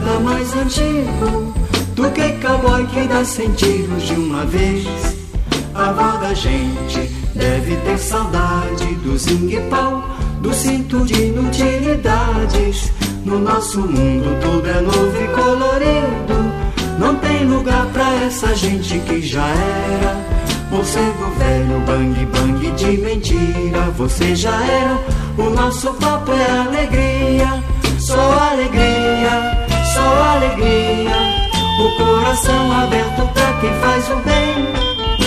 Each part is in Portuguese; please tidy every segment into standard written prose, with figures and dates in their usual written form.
nada mais antigo do que cowboy que dá 100 tiros de uma vez. A avó da gente deve ter saudade do zingue-pau, do cinto de inutilidades. No nosso mundo tudo é novo e colorido, não tem lugar pra essa gente que já era. Morcego velho, bang bang de mentira, você já era. O nosso papo é alegria, só alegria, só alegria. O coração aberto pra quem faz o bem.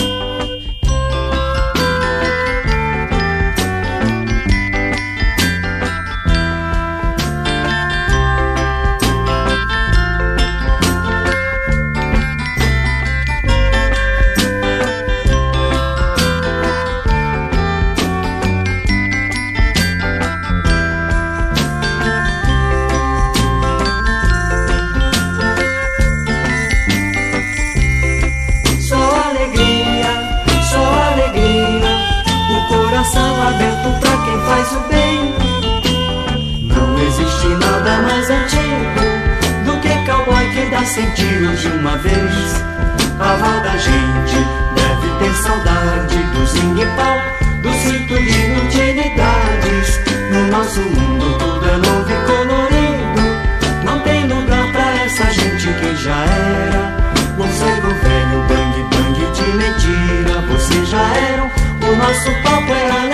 Aberto pra quem faz o bem. Não existe nada mais antigo do que cowboy que dá 100 tiros de uma vez. A avó da gente deve ter saudade do zingue-pau, do cinto de inutilidades. No nosso mundo tudo é novo e colorido, não tem lugar pra essa gente que já era. Morcego velho, bang bang de mentira, você já era. O nosso papo era